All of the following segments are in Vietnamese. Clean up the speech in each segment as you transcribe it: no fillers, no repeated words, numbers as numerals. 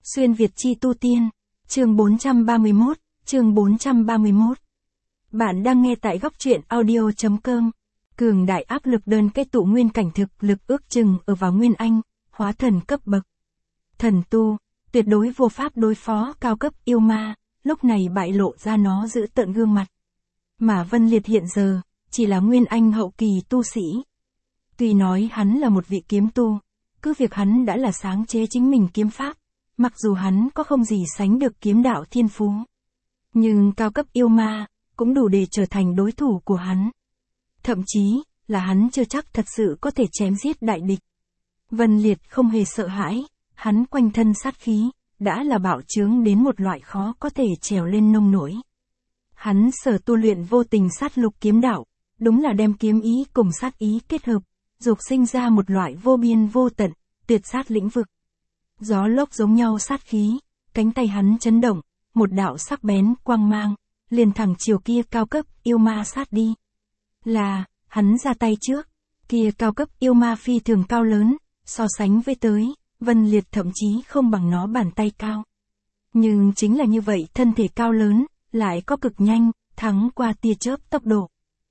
Xuyên Việt chi tu tiên, chương 431, chương 431. Bạn đang nghe tại góc truyện audio.com. Cường đại áp lực đơn kết tụ nguyên cảnh thực lực ước chừng ở vào Nguyên Anh, hóa thần cấp bậc. Thần tu, tuyệt đối vô pháp đối phó cao cấp yêu ma, lúc này bại lộ ra nó giữ tợn gương mặt. Mà Vân Liệt hiện giờ, chỉ là Nguyên Anh hậu kỳ tu sĩ. Tuy nói hắn là một vị kiếm tu, cứ việc hắn đã là sáng chế chính mình kiếm pháp, mặc dù hắn có không gì sánh được kiếm đạo thiên phú. Nhưng cao cấp yêu ma, cũng đủ để trở thành đối thủ của hắn. Thậm chí, là hắn chưa chắc thật sự có thể chém giết đại địch. Vân Liệt không hề sợ hãi, hắn quanh thân sát khí, đã là bạo chướng đến một loại khó có thể trèo lên nông nổi. Hắn sở tu luyện vô tình sát lục kiếm đạo, đúng là đem kiếm ý cùng sát ý kết hợp, dục sinh ra một loại vô biên vô tận, tuyệt sát lĩnh vực. Gió lốc giống nhau sát khí, cánh tay hắn chấn động, một đạo sắc bén quang mang, liền thẳng chiều kia cao cấp yêu ma sát đi. Là, hắn ra tay trước, kia cao cấp yêu ma phi thường cao lớn, so sánh với tới, Vân Liệt thậm chí không bằng nó bàn tay cao. Nhưng chính là như vậy thân thể cao lớn, lại có cực nhanh, thắng qua tia chớp tốc độ.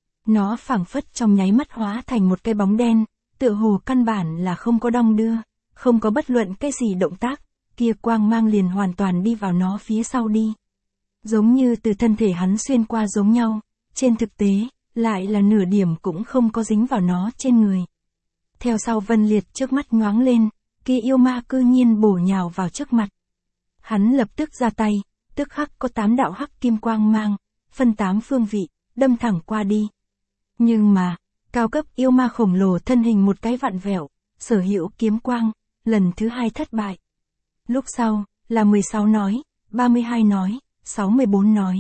Nó phảng phất trong nháy mắt hóa thành một cái bóng đen, tựa hồ căn bản là không có đong đưa, không có bất luận cái gì động tác, kia quang mang liền hoàn toàn đi vào nó phía sau đi. Giống như từ thân thể hắn xuyên qua giống nhau, trên thực tế, lại là nửa điểm cũng không có dính vào nó trên người. Theo sau Vân Liệt trước mắt nhoáng lên, kia yêu ma cư nhiên bổ nhào vào trước mặt. Hắn lập tức ra tay, tức khắc có 8 đạo hắc kim quang mang, phân 8 phương vị, đâm thẳng qua đi. Nhưng mà, cao cấp yêu ma khổng lồ thân hình một cái vặn vẹo, sở hữu kiếm quang, lần thứ 2 thất bại. Lúc sau, là 16 nói, 32 nói, 64 nói.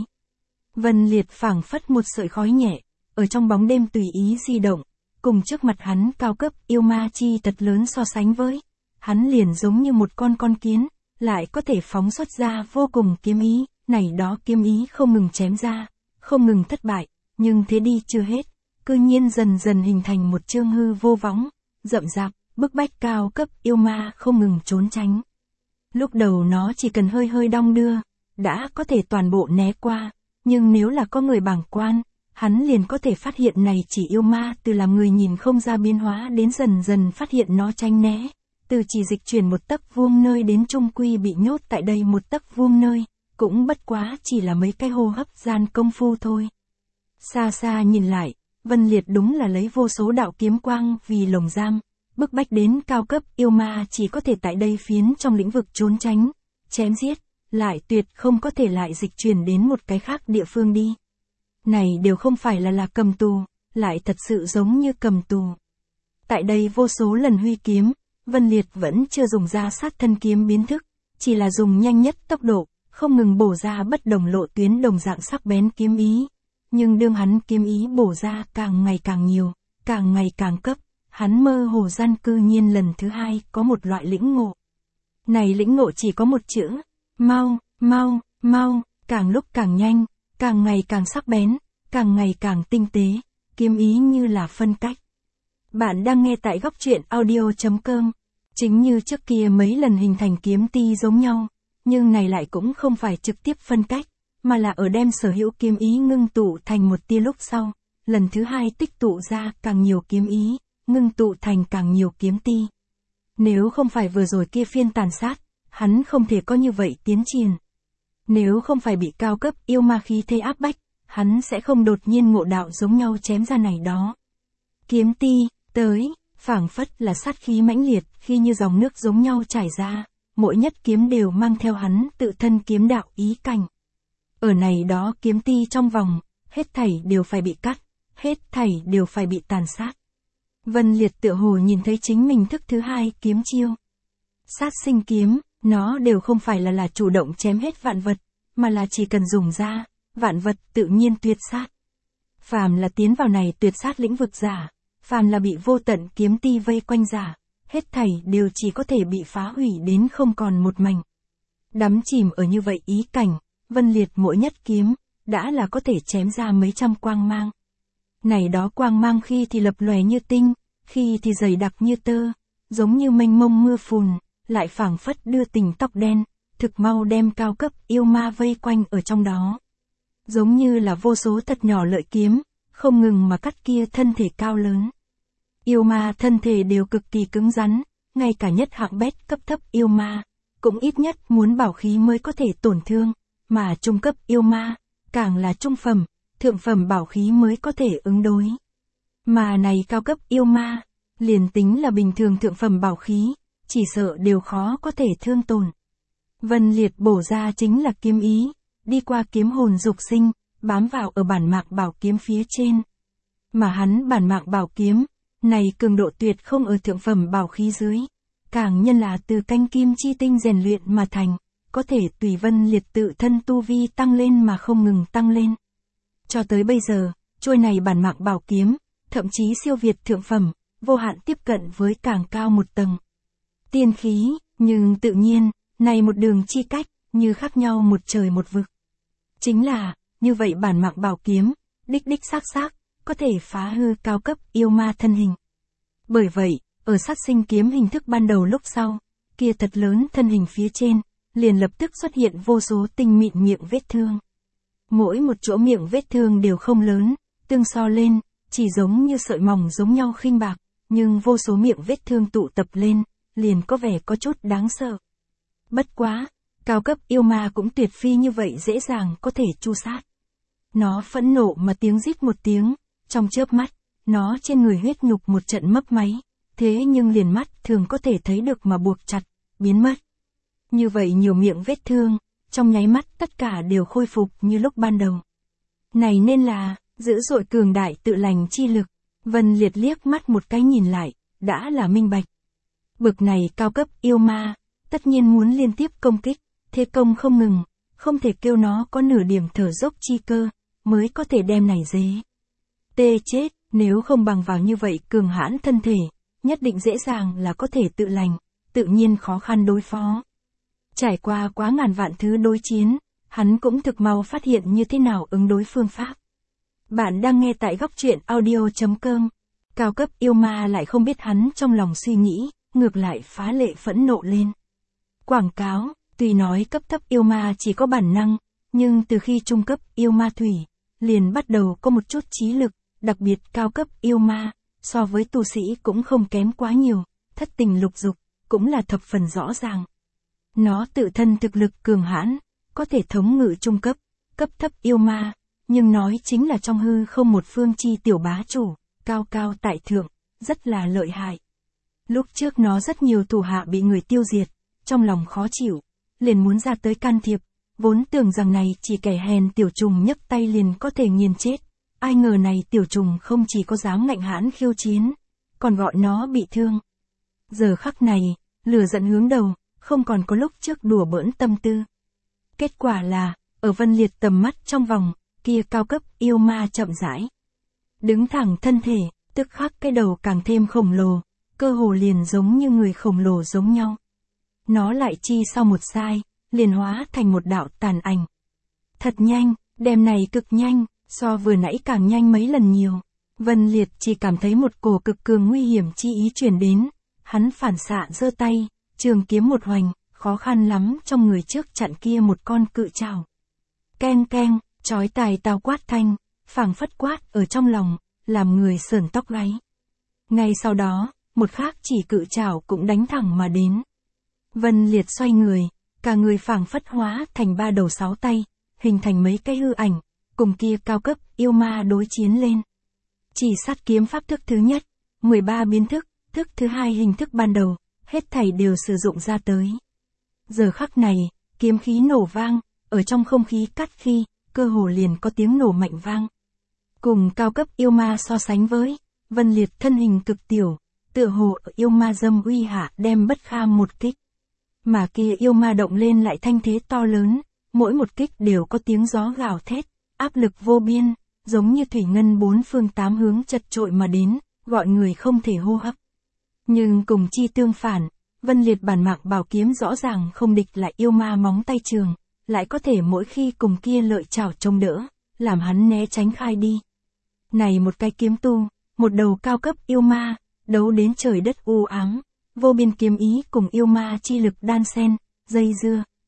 Vân Liệt phảng phất một sợi khói nhẹ, ở trong bóng đêm tùy ý di động, cùng trước mặt hắn cao cấp yêu ma chi tật lớn so sánh với. Hắn liền giống như một con kiến, lại có thể phóng xuất ra vô cùng kiếm ý, này đó kiếm ý không ngừng chém ra, không ngừng thất bại, nhưng thế đi chưa hết, cư nhiên dần dần hình thành một chương hư vô võng, rậm rạp, bức bách cao cấp yêu ma không ngừng trốn tránh. Lúc đầu nó chỉ cần hơi hơi đong đưa, đã có thể toàn bộ né qua, nhưng nếu là có người bàng quan, hắn liền có thể phát hiện này chỉ yêu ma từ làm người nhìn không ra biến hóa đến dần dần phát hiện nó tránh né, từ chỉ dịch chuyển một tấc vuông nơi đến trung quy bị nhốt tại đây một tấc vuông nơi, cũng bất quá chỉ là mấy cái hô hấp gian công phu thôi. Xa xa nhìn lại, Vân Liệt đúng là lấy vô số đạo kiếm quang vì lồng giam, bức bách đến cao cấp yêu ma chỉ có thể tại đây phiến trong lĩnh vực trốn tránh, chém giết, lại tuyệt không có thể lại dịch chuyển đến một cái khác địa phương đi. Này đều không phải là cầm tù, lại thật sự giống như cầm tù. Tại đây vô số lần huy kiếm, Vân Liệt vẫn chưa dùng ra sát thân kiếm biến thức, chỉ là dùng nhanh nhất tốc độ, không ngừng bổ ra bất đồng lộ tuyến đồng dạng sắc bén kiếm ý. Nhưng đương hắn kiếm ý bổ ra càng ngày càng nhiều, càng ngày càng cấp, hắn mơ hồ gian cư nhiên lần thứ 2 có một loại lĩnh ngộ. Này lĩnh ngộ chỉ có một chữ, mau, mau, mau, càng lúc càng nhanh, càng ngày càng sắc bén, càng ngày càng tinh tế, kiếm ý như là phân cách. Bạn đang nghe tại góc truyện audio.com, chính như trước kia mấy lần hình thành kiếm ti giống nhau, nhưng này lại cũng không phải trực tiếp phân cách, mà là ở đem sở hữu kiếm ý ngưng tụ thành một tia lúc sau, lần thứ 2 tích tụ ra càng nhiều kiếm ý, ngưng tụ thành càng nhiều kiếm ti. Nếu không phải vừa rồi kia phiên tàn sát, hắn không thể có như vậy tiến triển. Nếu không phải bị cao cấp yêu ma khí thế áp bách, hắn sẽ không đột nhiên ngộ đạo giống nhau chém ra này đó. Kiếm ti, tới, phảng phất là sát khí mãnh liệt khi như dòng nước giống nhau chảy ra, mỗi nhất kiếm đều mang theo hắn tự thân kiếm đạo ý cảnh. Ở này đó kiếm ti trong vòng, hết thảy đều phải bị cắt, hết thảy đều phải bị tàn sát. Vân Liệt tựa hồ nhìn thấy chính mình thức thứ 2 kiếm chiêu. Sát sinh kiếm, nó đều không phải là chủ động chém hết vạn vật, mà là chỉ cần dùng ra, vạn vật tự nhiên tuyệt sát. Phàm là tiến vào này tuyệt sát lĩnh vực giả, phàm là bị vô tận kiếm ti vây quanh giả, hết thảy đều chỉ có thể bị phá hủy đến không còn một mảnh. Đắm chìm ở như vậy ý cảnh, Vân Liệt mỗi nhất kiếm, đã là có thể chém ra mấy trăm quang mang. Này đó quang mang khi thì lập lòe như tinh, khi thì dày đặc như tơ, giống như mênh mông mưa phùn, lại phảng phất đưa tình tóc đen, thực mau đem cao cấp yêu ma vây quanh ở trong đó. Giống như là vô số thật nhỏ lợi kiếm, không ngừng mà cắt kia thân thể cao lớn. Yêu ma thân thể đều cực kỳ cứng rắn, ngay cả nhất hạng bét cấp thấp yêu ma, cũng ít nhất muốn bảo khí mới có thể tổn thương, mà trung cấp yêu ma, càng là trung phẩm, thượng phẩm bảo khí mới có thể ứng đối. Mà này cao cấp yêu ma, liền tính là bình thường thượng phẩm bảo khí, chỉ sợ đều khó có thể thương tổn. Vân Liệt bổ ra chính là kiếm ý, đi qua kiếm hồn dục sinh, bám vào ở bản mạc bảo kiếm phía trên. Mà hắn bản mạc bảo kiếm, này cường độ tuyệt không ở thượng phẩm bảo khí dưới, càng nhân là từ canh kim chi tinh rèn luyện mà thành, có thể tùy Vân Liệt tự thân tu vi tăng lên mà không ngừng tăng lên. Cho tới bây giờ, chuôi này bản mạc bảo kiếm, thậm chí siêu việt thượng phẩm, vô hạn tiếp cận với càng cao một tầng. Tiên khí, nhưng tự nhiên, này một đường chi cách, như khác nhau một trời một vực. Chính là, như vậy bản mạc bảo kiếm, đích đích xác, có thể phá hư cao cấp yêu ma thân hình. Bởi vậy, ở sát sinh kiếm hình thức ban đầu lúc sau, kia thật lớn thân hình phía trên, liền lập tức xuất hiện vô số tinh mịn miệng vết thương. Mỗi một chỗ miệng vết thương đều không lớn, tương so lên, chỉ giống như sợi mỏng giống nhau khinh bạc, nhưng vô số miệng vết thương tụ tập lên, liền có vẻ có chút đáng sợ. Bất quá, cao cấp yêu ma cũng tuyệt phi như vậy dễ dàng có thể tru sát. Nó phẫn nộ mà tiếng rít một tiếng, trong chớp mắt, nó trên người huyết nhục một trận mấp máy, thế nhưng liền mắt thường có thể thấy được mà buộc chặt, biến mất. Như vậy nhiều miệng vết thương, trong nháy mắt tất cả đều khôi phục như lúc ban đầu. Này nên là, dữ dội cường đại tự lành chi lực, Vân Liệt liếc mắt một cái nhìn lại, đã là minh bạch. Bực này cao cấp yêu ma, tất nhiên muốn liên tiếp công kích, thế công không ngừng, không thể kêu nó có nửa điểm thở dốc chi cơ, mới có thể đem này dế. Tê chết, nếu không bằng vào như vậy cường hãn thân thể, nhất định dễ dàng là có thể tự lành, tự nhiên khó khăn đối phó. Trải qua quá ngàn vạn thứ đối chiến, hắn cũng thực mau phát hiện như thế nào ứng đối phương pháp. Bạn đang nghe tại góc truyện audio.com. Cao cấp yêu ma lại không biết hắn trong lòng suy nghĩ, ngược lại phá lệ phẫn nộ lên. Quảng cáo, tuy nói cấp thấp yêu ma chỉ có bản năng, nhưng từ khi trung cấp yêu ma thủy, liền bắt đầu có một chút trí lực, đặc biệt cao cấp yêu ma, so với tu sĩ cũng không kém quá nhiều, thất tình lục dục, cũng là thập phần rõ ràng. Nó tự thân thực lực cường hãn, có thể thống ngự trung cấp, cấp thấp yêu ma, nhưng nói chính là trong hư không một phương chi tiểu bá chủ, cao cao tại thượng, rất là lợi hại. Lúc trước nó rất nhiều thủ hạ bị người tiêu diệt, trong lòng khó chịu, liền muốn ra tới can thiệp, vốn tưởng rằng này chỉ kẻ hèn tiểu trùng nhấc tay liền có thể nghiền chết, ai ngờ này tiểu trùng không chỉ có dám ngạnh hãn khiêu chiến, còn gọi nó bị thương. Giờ khắc này, lửa giận hướng đầu, không còn có lúc trước đùa bỡn tâm tư. Kết quả là, ở Vân Liệt tầm mắt trong vòng, kia cao cấp yêu ma chậm rãi đứng thẳng thân thể, tức khắc cái đầu càng thêm khổng lồ, cơ hồ liền giống như người khổng lồ giống nhau. Nó lại chi sau một sai, liền hóa thành một đạo tàn ảnh. Thật nhanh, đêm này cực nhanh, so vừa nãy càng nhanh mấy lần nhiều. Vân Liệt chỉ cảm thấy một cổ cực cường nguy hiểm chi ý truyền đến, hắn phản xạ giơ tay, trường kiếm một hoành, khó khăn lắm trong người trước chặn kia một con cự trảo. Keng keng, chói tai tao quát thanh, phảng phất quát ở trong lòng, làm người sởn tóc gáy. Ngay sau đó, một khác chỉ cự trảo cũng đánh thẳng mà đến. Vân Liệt xoay người, cả người phảng phất hóa thành ba đầu sáu tay, hình thành mấy cái hư ảnh, cùng kia cao cấp yêu ma đối chiến lên. Chỉ sát kiếm pháp thức thứ nhất, 13 biến thức, thức thứ hai hình thức ban đầu, hết thảy đều sử dụng ra tới. Giờ khắc này, kiếm khí nổ vang, ở trong không khí cắt khi, cơ hồ liền có tiếng nổ mạnh vang. Cùng cao cấp yêu ma so sánh với, Vân Liệt thân hình cực tiểu, tựa hồ ở yêu ma dâm uy hạ đem bất kham một kích. Mà kia yêu ma động lên lại thanh thế to lớn, mỗi một kích đều có tiếng gió gào thét, áp lực vô biên, giống như thủy ngân bốn phương tám hướng chật trội mà đến, gọi người không thể hô hấp. Nhưng cùng chi tương phản, Vân Liệt bản mạc bảo kiếm rõ ràng không địch lại yêu ma móng tay trường, lại có thể mỗi khi cùng kia lợi chảo chống đỡ, làm hắn né tránh khai đi. Này một cái kiếm tu, một đầu cao cấp yêu ma, đấu đến trời đất u ám, vô biên kiếm ý cùng yêu ma chi lực đan xen, dây dưa,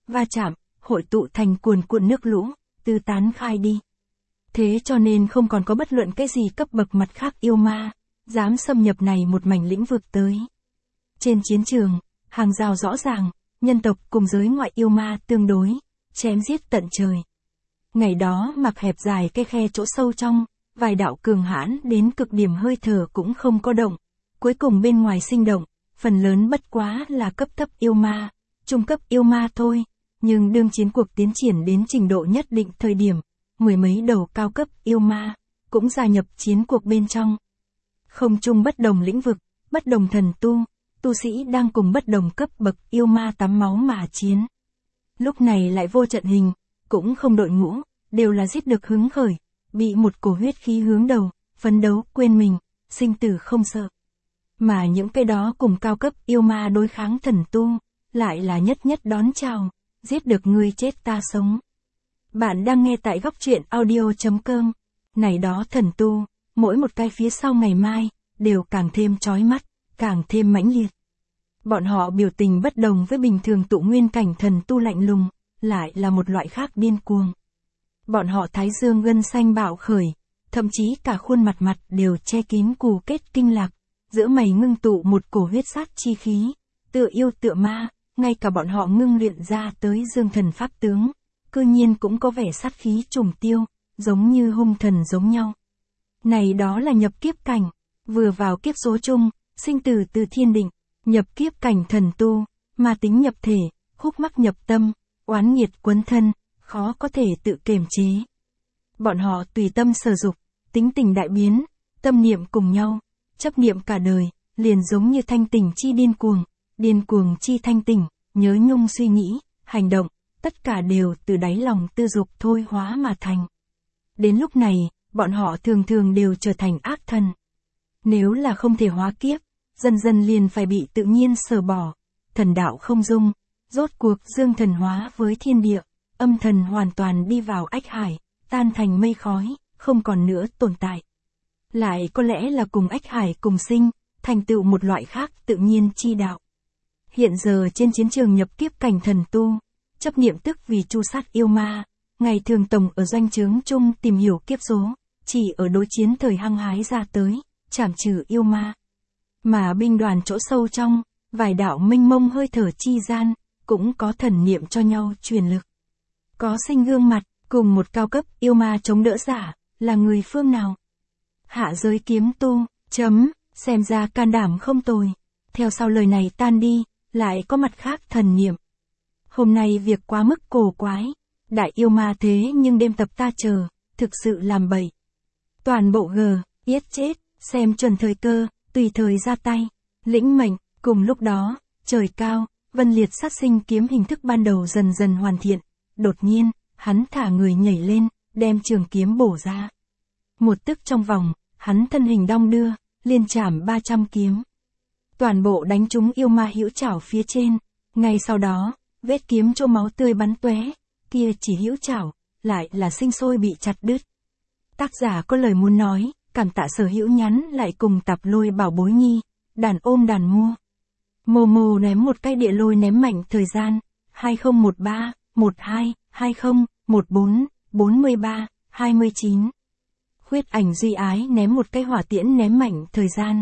va chạm, hội tụ thành cuồn cuộn nước lũ, tư tán khai đi. Thế cho nên không còn có bất luận cái gì cấp bậc mặt khác yêu ma, dám xâm nhập này một mảnh lĩnh vực tới. Trên chiến trường, hàng rào rõ ràng, nhân tộc cùng giới ngoại yêu ma tương đối, chém giết tận trời. Ngày đó mặc hẹp dài cái khe chỗ sâu trong, vài đạo cường hãn đến cực điểm hơi thở cũng không có động. Cuối cùng bên ngoài sinh động, phần lớn bất quá là cấp thấp yêu ma, trung cấp yêu ma thôi. Nhưng đương chiến cuộc tiến triển đến trình độ nhất định thời điểm, mười mấy đầu cao cấp yêu ma, cũng gia nhập chiến cuộc bên trong. Không chung bất đồng lĩnh vực, bất đồng thần tu sĩ đang cùng bất đồng cấp bậc yêu ma tắm máu mà chiến. Lúc này lại vô trận hình, cũng không đội ngũ, đều là giết được hứng khởi, bị một cổ huyết khí hướng đầu, phấn đấu quên mình, sinh tử không sợ. Mà những cái đó cùng cao cấp yêu ma đối kháng thần tu, lại là nhất nhất đón chào, giết được người chết ta sống. Bạn đang nghe tại góc truyện audio.com. Này đó thần tu, mỗi một cái phía sau ngày mai, đều càng thêm chói mắt, càng thêm mãnh liệt. Bọn họ biểu tình bất đồng với bình thường tụ nguyên cảnh thần tu lạnh lùng, lại là một loại khác điên cuồng. Bọn họ thái dương gân xanh bạo khởi, thậm chí cả khuôn mặt đều che kín cù kết kinh lạc, giữa mày ngưng tụ một cổ huyết sát chi khí, tựa yêu tựa ma, ngay cả bọn họ ngưng luyện ra tới dương thần pháp tướng, cư nhiên cũng có vẻ sát khí trùng tiêu, giống như hung thần giống nhau. Này đó là nhập kiếp cảnh, vừa vào kiếp số chung, sinh tử từ thiên định, nhập kiếp cảnh thần tu, ma tính nhập thể, khúc mắc nhập tâm, oán nghiệt quấn thân, khó có thể tự kiềm chế. Bọn họ tùy tâm sở dục, tính tình đại biến, tâm niệm cùng nhau, chấp niệm cả đời, liền giống như thanh tỉnh chi điên cuồng chi thanh tỉnh, nhớ nhung suy nghĩ, hành động, tất cả đều từ đáy lòng tư dục thôi hóa mà thành. Đến lúc này, bọn họ thường đều trở thành ác thần. Nếu là không thể hóa kiếp, dần dần liền phải bị tự nhiên sờ bỏ, thần đạo không dung, rốt cuộc dương thần hóa với thiên địa, âm thần hoàn toàn đi vào ách hải, tan thành mây khói, không còn nữa tồn tại. Lại có lẽ là cùng ách hải cùng sinh, thành tựu một loại khác tự nhiên chi đạo. Hiện giờ trên chiến trường nhập kiếp cảnh thần tu, chấp niệm tức vì chu sát yêu ma, ngày thường tổng ở doanh trướng chung tìm hiểu kiếp số, chỉ ở đối chiến thời hăng hái ra tới, trảm trừ yêu ma. Mà binh đoàn chỗ sâu trong, vài đạo mênh mông hơi thở chi gian, cũng có thần niệm cho nhau truyền lực. Có sinh gương mặt, cùng một cao cấp yêu ma chống đỡ giả, là người phương nào? Hạ giới kiếm tu, xem ra can đảm không tồi. Theo sau lời này tan đi, lại có mặt khác thần niệm. Hôm nay việc quá mức cổ quái, đại yêu ma thế nhưng đêm tập ta chờ, thực sự làm bậy. Toàn bộ yết chết, xem chuẩn thời cơ, tùy thời ra tay, lĩnh mệnh. Cùng lúc đó, trời cao, vân liệt sát sinh kiếm hình thức ban đầu dần dần hoàn thiện. Đột nhiên, hắn thả người nhảy lên, đem trường kiếm bổ ra. Một tức trong vòng, hắn thân hình đong đưa, liên chảm 300 kiếm. Toàn bộ đánh trúng yêu ma hữu chảo phía trên. Ngay sau đó, vết kiếm chỗ máu tươi bắn tóe, kia chỉ hữu chảo, lại là sinh sôi bị chặt đứt. Tác giả có lời muốn nói, cảm tạ Sở Hữu nhắn lại cùng Tạp Lôi bảo bối nhi, đàn ôm đàn mua. Momo ném một cái địa lôi ném mạnh thời gian, 2013, 12, 20, 14, 43, 29. Khuyết ảnh Duy Ái ném một cái hỏa tiễn ném mạnh thời gian,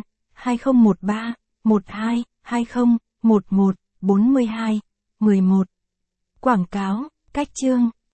2013, 12, 20, 11, 42, 11. Quảng cáo, cách chương.